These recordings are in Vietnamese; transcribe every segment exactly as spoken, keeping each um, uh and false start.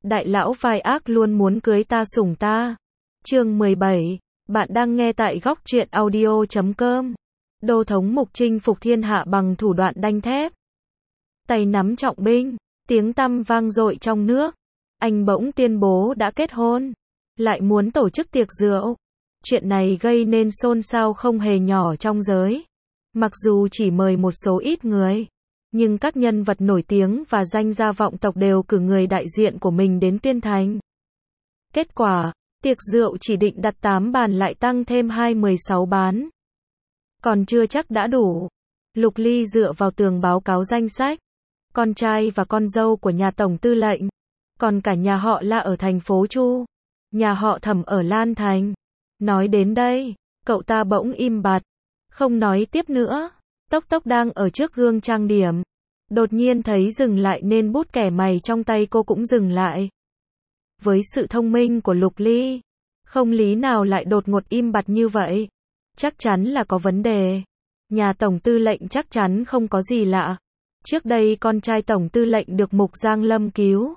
Đại lão vai ác luôn muốn cưới ta sủng ta. Chương mười bảy. Bạn đang nghe tại góc truyện audio chấm com. Đô thống mục chinh phục thiên hạ bằng thủ đoạn đanh thép. Tay nắm trọng binh, tiếng tăm vang dội trong nước. Anh bỗng tuyên bố đã kết hôn, lại muốn tổ chức tiệc rượu. Chuyện này gây nên xôn xao không hề nhỏ trong giới. Mặc dù chỉ mời một số ít người, nhưng các nhân vật nổi tiếng và danh gia vọng tộc đều cử người đại diện của mình đến tuyên thành. Kết quả, tiệc rượu chỉ định đặt tám bàn lại tăng thêm hai mười sáu bán. Còn chưa chắc đã đủ. Lục Ly dựa vào tường báo cáo danh sách. Con trai và con dâu của nhà tổng tư lệnh. Còn cả nhà họ La ở thành phố Chu. Nhà họ Thẩm ở Lan Thành. Nói đến đây, cậu ta bỗng im bặt. Không nói tiếp nữa. Tốc Tốc đang ở trước gương trang điểm. Đột nhiên thấy dừng lại nên bút kẻ mày trong tay cô cũng dừng lại. Với sự thông minh của Lục Ly, không lý nào lại đột ngột im bặt như vậy. Chắc chắn là có vấn đề. Nhà tổng tư lệnh chắc chắn không có gì lạ. Trước đây con trai tổng tư lệnh được Mục Giang Lâm cứu.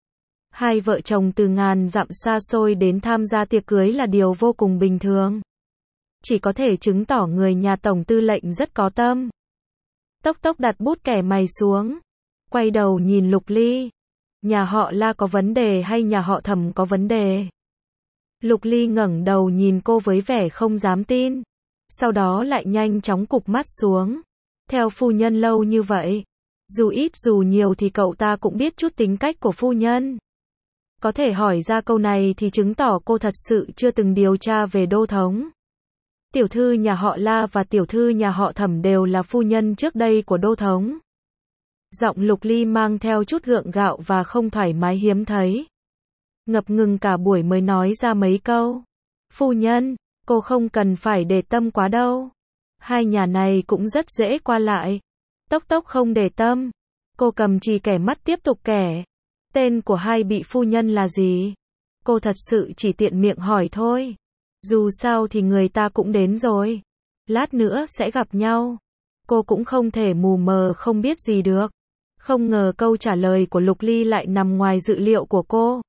Hai vợ chồng từ ngàn dặm xa xôi đến tham gia tiệc cưới là điều vô cùng bình thường. Chỉ có thể chứng tỏ người nhà tổng tư lệnh rất có tâm. Tốc Tốc đặt bút kẻ mày xuống. Quay đầu nhìn Lục Ly. Nhà họ La có vấn đề hay nhà họ Thẩm có vấn đề? Lục Ly ngẩng đầu nhìn cô với vẻ không dám tin. Sau đó lại nhanh chóng cụp mắt xuống. Theo phu nhân lâu như vậy, dù ít dù nhiều thì cậu ta cũng biết chút tính cách của phu nhân. Có thể hỏi ra câu này thì chứng tỏ cô thật sự chưa từng điều tra về đô thống. Tiểu thư nhà họ La và tiểu thư nhà họ Thẩm đều là phu nhân trước đây của đô thống. Giọng Lục Ly mang theo chút gượng gạo và không thoải mái hiếm thấy. Ngập ngừng cả buổi mới nói ra mấy câu. Phu nhân, cô không cần phải để tâm quá đâu. Hai nhà này cũng rất dễ qua lại. Tốc Tốc không để tâm. Cô cầm chì kẻ mắt tiếp tục kẻ. Tên của hai vị phu nhân là gì? Cô thật sự chỉ tiện miệng hỏi thôi. Dù sao thì người ta cũng đến rồi. Lát nữa sẽ gặp nhau. Cô cũng không thể mù mờ không biết gì được. Không ngờ câu trả lời của Lục Ly lại nằm ngoài dự liệu của cô.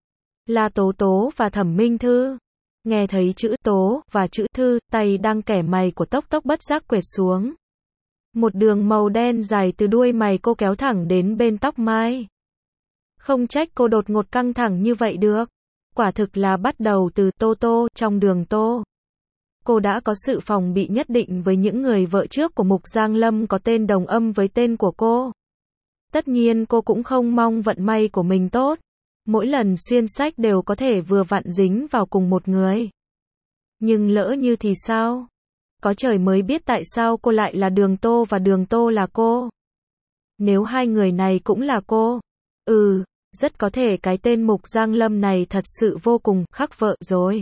La Tố Tố và Thẩm Minh Thư. Nghe thấy chữ Tố và chữ Thư, tay đang kẻ mày của Tốc Tốc bất giác quệt xuống. Một đường màu đen dài từ đuôi mày cô kéo thẳng đến bên tóc mai. Không trách cô đột ngột căng thẳng như vậy được. Quả thực là bắt đầu từ Tô Tô, trong đường Tô. Cô đã có sự phòng bị nhất định với những người vợ trước của Mục Giang Lâm có tên đồng âm với tên của cô. Tất nhiên cô cũng không mong vận may của mình tốt. Mỗi lần xuyên sách đều có thể vừa vặn dính vào cùng một người. Nhưng lỡ như thì sao? Có trời mới biết tại sao cô lại là đường Tô và đường Tô là cô. Nếu hai người này cũng là cô. Ừ, rất có thể cái tên Mục Giang Lâm này thật sự vô cùng khắc vợ rồi.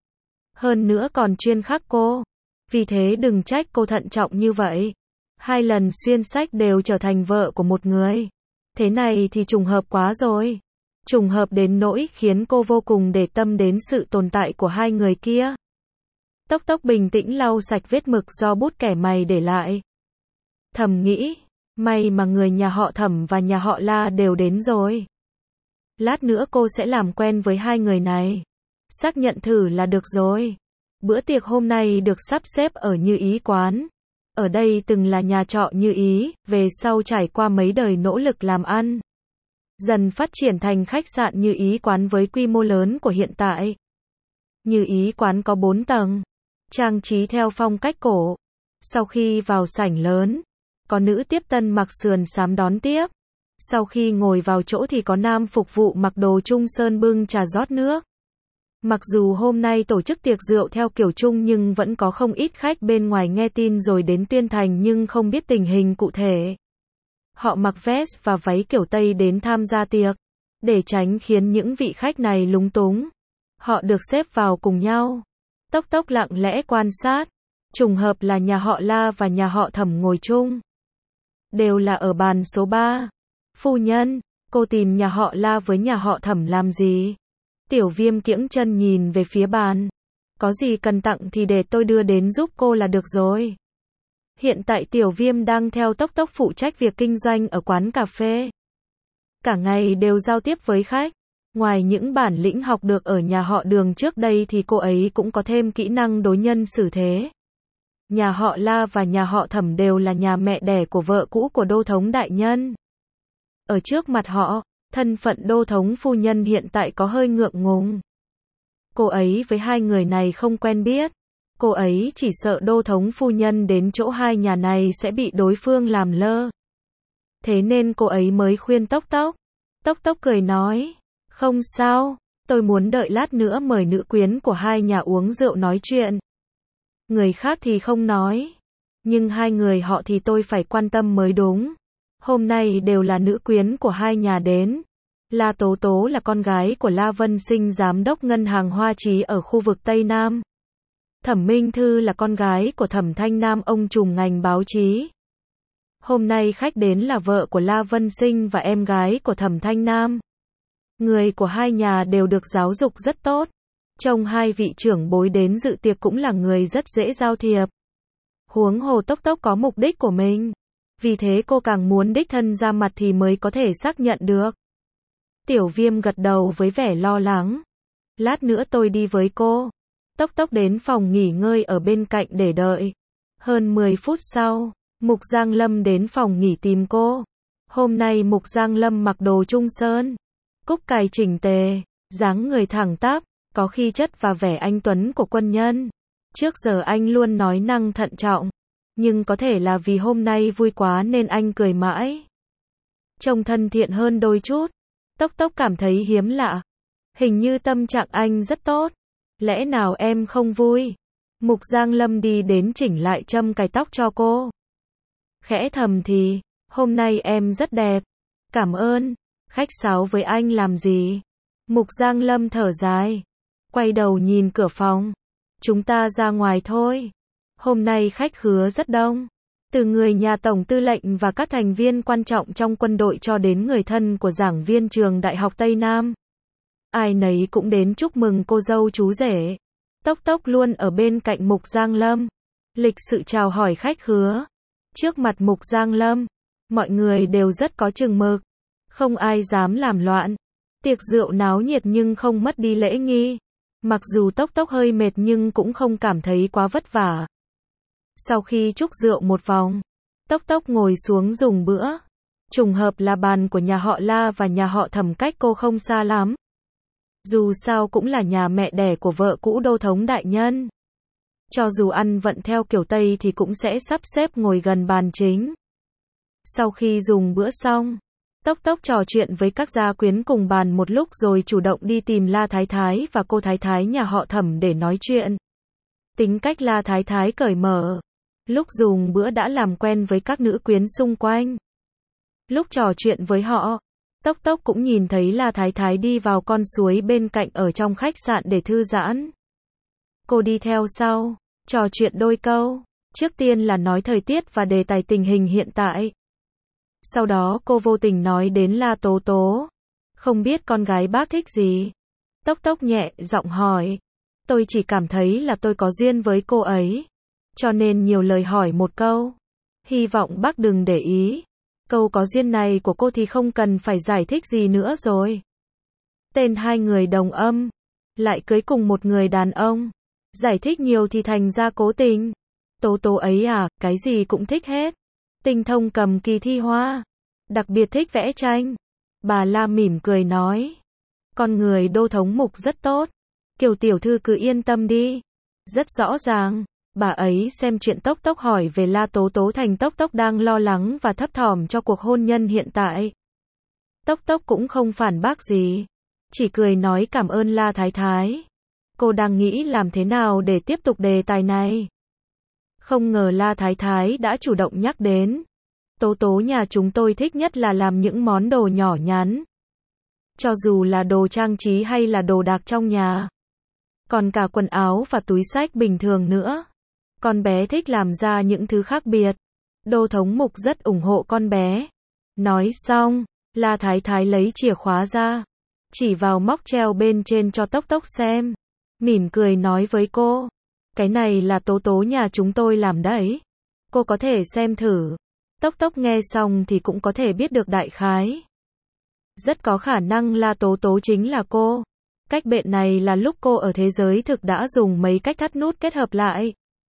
Hơn nữa còn chuyên khắc cô. Vì thế đừng trách cô thận trọng như vậy. Hai lần xuyên sách đều trở thành vợ của một người. Thế này thì trùng hợp quá rồi. Trùng hợp đến nỗi khiến cô vô cùng để tâm đến sự tồn tại của hai người kia. Tốc Tốc bình tĩnh lau sạch vết mực do bút kẻ mày để lại. Thầm nghĩ, may mà người nhà họ Thẩm và nhà họ La đều đến rồi. Lát nữa cô sẽ làm quen với hai người này. Xác nhận thử là được rồi. Bữa tiệc hôm nay được sắp xếp ở Như Ý quán. Ở đây từng là nhà trọ Như Ý, về sau trải qua mấy đời nỗ lực làm ăn, dần phát triển thành khách sạn Như Ý quán với quy mô lớn của hiện tại. Như Ý quán có bốn tầng, trang trí theo phong cách cổ. Sau khi vào sảnh lớn, có nữ tiếp tân mặc sườn xám đón tiếp. Sau khi ngồi vào chỗ thì có nam phục vụ mặc đồ Trung Sơn bưng trà rót nước. Mặc dù hôm nay tổ chức tiệc rượu theo kiểu Trung nhưng vẫn có không ít khách bên ngoài nghe tin rồi đến tuyên thành nhưng không biết tình hình cụ thể. Họ mặc vest và váy kiểu Tây đến tham gia tiệc. Để tránh khiến những vị khách này lúng túng, họ được xếp vào cùng nhau. Tốc Tốc lặng lẽ quan sát. Trùng hợp là nhà họ La và nhà họ Thẩm ngồi chung. Đều là ở bàn số ba. Phu nhân, cô tìm nhà họ La với nhà họ Thẩm làm gì? Tiểu Viêm kiễng chân nhìn về phía bàn. Có gì cần tặng thì để tôi đưa đến giúp cô là được rồi. Hiện tại Tiểu Viêm đang theo Tốc Tốc phụ trách việc kinh doanh ở quán cà phê. Cả ngày đều giao tiếp với khách. Ngoài những bản lĩnh học được ở nhà họ Đường trước đây thì cô ấy cũng có thêm kỹ năng đối nhân xử thế. Nhà họ La và nhà họ Thẩm đều là nhà mẹ đẻ của vợ cũ của Đô thống đại nhân. Ở trước mặt họ, thân phận Đô thống phu nhân hiện tại có hơi ngượng ngùng. Cô ấy với hai người này không quen biết. Cô ấy chỉ sợ Đô thống phu nhân đến chỗ hai nhà này sẽ bị đối phương làm lơ. Thế nên cô ấy mới khuyên Tốc Tốc. Tốc Tốc cười nói, không sao, tôi muốn đợi lát nữa mời nữ quyến của hai nhà uống rượu nói chuyện. Người khác thì không nói. Nhưng hai người họ thì tôi phải quan tâm mới đúng. Hôm nay đều là nữ quyến của hai nhà đến. La Tố Tố là con gái của La Vân Sinh giám đốc ngân hàng Hoa Chí ở khu vực Tây Nam. Thẩm Minh Thư là con gái của Thẩm Thanh Nam ông trùm ngành báo chí. Hôm nay khách đến là vợ của La Vân Sinh và em gái của Thẩm Thanh Nam. Người của hai nhà đều được giáo dục rất tốt. Trông hai vị trưởng bối đến dự tiệc cũng là người rất dễ giao thiệp. Huống hồ Tốc Tốc có mục đích của mình. Vì thế cô càng muốn đích thân ra mặt thì mới có thể xác nhận được. Tiểu Viêm gật đầu với vẻ lo lắng. Lát nữa tôi đi với cô. Tốc Tốc đến phòng nghỉ ngơi ở bên cạnh để đợi. Hơn mười phút sau, Mục Giang Lâm đến phòng nghỉ tìm cô. Hôm nay Mục Giang Lâm mặc đồ trung sơn, cúc cài chỉnh tề, dáng người thẳng tắp, có khí chất và vẻ anh tuấn của quân nhân. Trước giờ anh luôn nói năng thận trọng, nhưng có thể là vì hôm nay vui quá nên anh cười mãi. Trông thân thiện hơn đôi chút. Tốc Tốc cảm thấy hiếm lạ. Hình như tâm trạng anh rất tốt. Lẽ nào em không vui? Mục Giang Lâm đi đến chỉnh lại châm cài tóc cho cô. Khẽ thầm thì, hôm nay em rất đẹp. Cảm ơn. Khách sáo với anh làm gì? Mục Giang Lâm thở dài. Quay đầu nhìn cửa phòng. Chúng ta ra ngoài thôi. Hôm nay khách khứa rất đông. Từ người nhà tổng tư lệnh và các thành viên quan trọng trong quân đội cho đến người thân của giảng viên trường Đại học Tây Nam. Ai nấy cũng đến chúc mừng cô dâu chú rể. Tốc Tốc luôn ở bên cạnh Mục Giang Lâm. Lịch sự chào hỏi khách khứa. Trước mặt Mục Giang Lâm, mọi người đều rất có chừng mực. Không ai dám làm loạn. Tiệc rượu náo nhiệt nhưng không mất đi lễ nghi. Mặc dù Tốc Tốc hơi mệt nhưng cũng không cảm thấy quá vất vả. Sau khi chúc rượu một vòng, Tốc Tốc ngồi xuống dùng bữa. Trùng hợp là bàn của nhà họ La và nhà họ Thẩm cách cô không xa lắm. Dù sao cũng là nhà mẹ đẻ của vợ cũ Đô thống đại nhân. Cho dù ăn vận theo kiểu Tây thì cũng sẽ sắp xếp ngồi gần bàn chính. Sau khi dùng bữa xong, Tốc Tốc trò chuyện với các gia quyến cùng bàn một lúc rồi chủ động đi tìm La Thái Thái và cô Thái Thái nhà họ Thẩm để nói chuyện. Tính cách La Thái Thái cởi mở. Lúc dùng bữa đã làm quen với các nữ quyến xung quanh. Lúc trò chuyện với họ, Tốc Tốc cũng nhìn thấy La Thái Thái đi vào con suối bên cạnh ở trong khách sạn để thư giãn. Cô đi theo sau, trò chuyện đôi câu. Trước tiên là nói thời tiết và đề tài tình hình hiện tại. Sau đó cô vô tình nói đến La Tố Tố. Không biết con gái bác thích gì? Tốc Tốc nhẹ giọng hỏi. Tôi chỉ cảm thấy là tôi có duyên với cô ấy. Cho nên nhiều lời hỏi một câu. Hy vọng bác đừng để ý. Câu có duyên này của cô thì không cần phải giải thích gì nữa rồi. Tên hai người đồng âm. Lại cưới cùng một người đàn ông. Giải thích nhiều thì thành ra cố tình. Tố Tố ấy à, cái gì cũng thích hết. Tinh thông cầm kỳ thi hoa. Đặc biệt thích vẽ tranh. Bà La mỉm cười nói. Con người Đô thống Mục rất tốt. Kiều tiểu thư cứ yên tâm đi. Rất rõ ràng. Bà ấy xem chuyện Tốc Tốc hỏi về La Tố Tố thành Tốc Tốc đang lo lắng và thấp thỏm cho cuộc hôn nhân hiện tại. Tốc Tốc cũng không phản bác gì. Chỉ cười nói cảm ơn La Thái Thái. Cô đang nghĩ làm thế nào để tiếp tục đề tài này. Không ngờ La Thái Thái đã chủ động nhắc đến. Tố Tố nhà chúng tôi thích nhất là làm những món đồ nhỏ nhắn. Cho dù là đồ trang trí hay là đồ đạc trong nhà. Còn cả quần áo và túi xách bình thường nữa. Con bé thích làm ra những thứ khác biệt. Đô thống Mục rất ủng hộ con bé. Nói xong, La Thái Thái lấy chìa khóa ra. Chỉ vào móc treo bên trên cho Tốc Tốc xem. Mỉm cười nói với cô. Cái này là Tố Tố nhà chúng tôi làm đấy. Cô có thể xem thử. Tốc Tốc nghe xong thì cũng có thể biết được đại khái. Rất có khả năng La Tố Tố chính là cô. Cách bệnh này là lúc cô ở thế giới thực đã dùng mấy cách thắt nút kết hợp lại.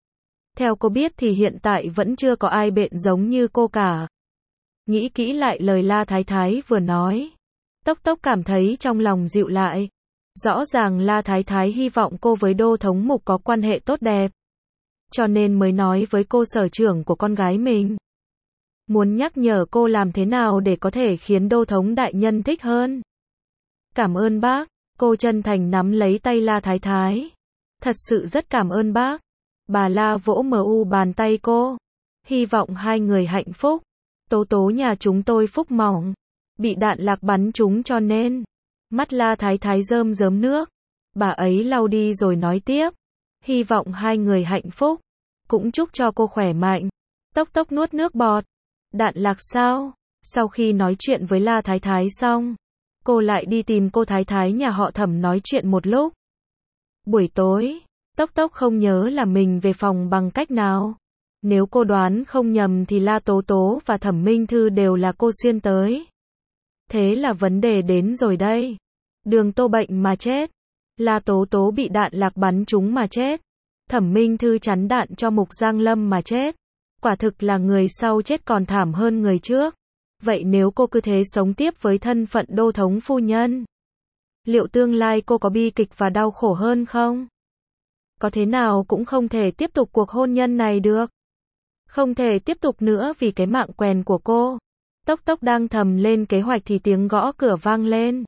Theo cô biết thì hiện tại vẫn chưa có ai bệnh giống như cô cả. Nghĩ kỹ lại lời La Thái Thái vừa nói. Tốc Tốc cảm thấy trong lòng dịu lại. Rõ ràng La Thái Thái hy vọng cô với Đô Thống Mục có quan hệ tốt đẹp. Cho nên mới nói với cô sở trưởng của con gái mình. Muốn nhắc nhở cô làm thế nào để có thể khiến Đô Thống Đại Nhân thích hơn. Cảm ơn bác. Cô chân thành nắm lấy tay La Thái Thái. Thật sự rất cảm ơn bác. Bà La vỗ mờ u bàn tay cô. Hy vọng hai người hạnh phúc. Tố Tố nhà chúng tôi phúc mỏng. Bị đạn lạc bắn trúng cho nên. Mắt La Thái Thái rơm rớm nước. Bà ấy lau đi rồi nói tiếp. Hy vọng hai người hạnh phúc. Cũng chúc cho cô khỏe mạnh. Tốc Tốc nuốt nước bọt. Đạn lạc sao? Sau khi nói chuyện với La Thái Thái xong, cô lại đi tìm cô Thái Thái nhà họ Thẩm nói chuyện một lúc. Buổi tối, Tốc Tốc không nhớ là mình về phòng bằng cách nào. Nếu cô đoán không nhầm thì La Tố Tố và Thẩm Minh Thư đều là cô xuyên tới. Thế là vấn đề đến rồi đây. Đường Tô bệnh mà chết. La Tố Tố bị đạn lạc bắn trúng mà chết. Thẩm Minh Thư chắn đạn cho Mục Giang Lâm mà chết. Quả thực là người sau chết còn thảm hơn người trước. Vậy nếu cô cứ thế sống tiếp với thân phận Đô Thống phu nhân, liệu tương lai cô có bi kịch và đau khổ hơn không? Có thế nào cũng không thể tiếp tục cuộc hôn nhân này được. Không thể tiếp tục nữa vì cái mạng quèn của cô. Tốc Tốc đang thầm lên kế hoạch thì tiếng gõ cửa vang lên.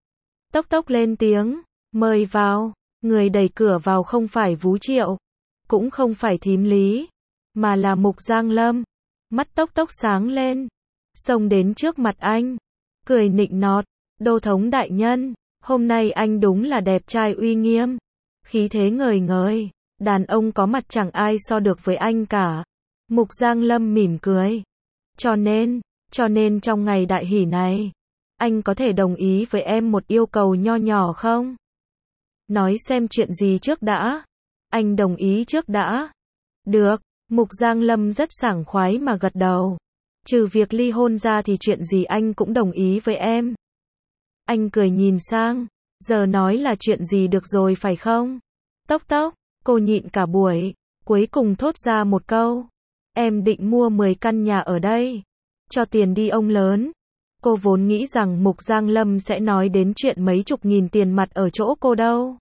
Tốc Tốc lên tiếng, mời vào. Người đẩy cửa vào không phải Vú Triệu, cũng không phải Thím Lý, mà là Mục Giang Lâm. Mắt Tốc Tốc sáng lên, xông đến trước mặt anh, cười nịnh nọt, Đô Thống đại nhân, hôm nay anh đúng là đẹp trai uy nghiêm, khí thế ngời ngời, đàn ông có mặt chẳng ai so được với anh cả. Mục Giang Lâm mỉm cười. Cho nên, cho nên trong ngày đại hỷ này, anh có thể đồng ý với em một yêu cầu nho nhỏ không? Nói xem chuyện gì trước đã. Anh đồng ý trước đã. Được, Mục Giang Lâm rất sảng khoái mà gật đầu. Trừ việc ly hôn ra thì chuyện gì anh cũng đồng ý với em. Anh cười nhìn sang, giờ nói là chuyện gì được rồi phải không? Tốc Tốc, cô nhịn cả buổi, cuối cùng thốt ra một câu. Em định mua mười căn nhà ở đây. Cho tiền đi ông lớn. Cô vốn nghĩ rằng Mục Giang Lâm sẽ nói đến chuyện mấy chục nghìn tiền mặt ở chỗ cô đâu.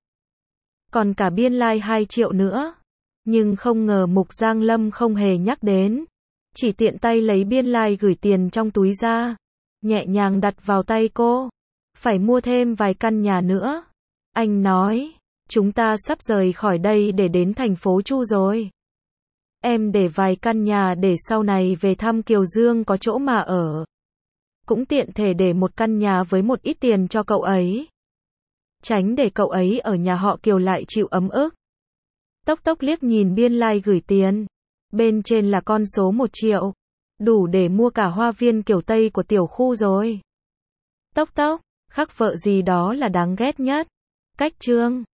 Còn cả biên lai like hai triệu nữa. Nhưng không ngờ Mục Giang Lâm không hề nhắc đến. Chỉ tiện tay lấy biên lai like gửi tiền trong túi ra. Nhẹ nhàng đặt vào tay cô. Phải mua thêm vài căn nhà nữa. Anh nói, chúng ta sắp rời khỏi đây để đến thành phố Chu rồi. Em để vài căn nhà để sau này về thăm Kiều Dương có chỗ mà ở. Cũng tiện thể để một căn nhà với một ít tiền cho cậu ấy. Tránh để cậu ấy ở nhà họ Kiều lại chịu ấm ức. Tốc Tốc liếc nhìn biên lai like gửi tiền. Bên trên là con số một triệu. Đủ để mua cả hoa viên kiểu Tây của tiểu khu rồi. Tốc Tốc, khắc vợ gì đó là đáng ghét nhất. Cách chương.